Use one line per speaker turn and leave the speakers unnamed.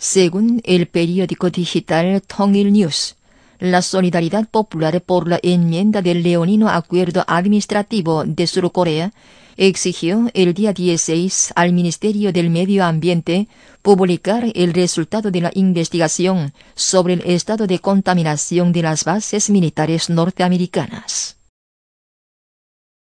Según el periódico digital Tongil News, la Solidaridad Popular por la enmienda del leonino Acuerdo Administrativo de Surcorea exigió el día 16 al Ministerio del Medio Ambiente publicar el resultado de la investigación sobre el estado de contaminación de las bases militares norteamericanas.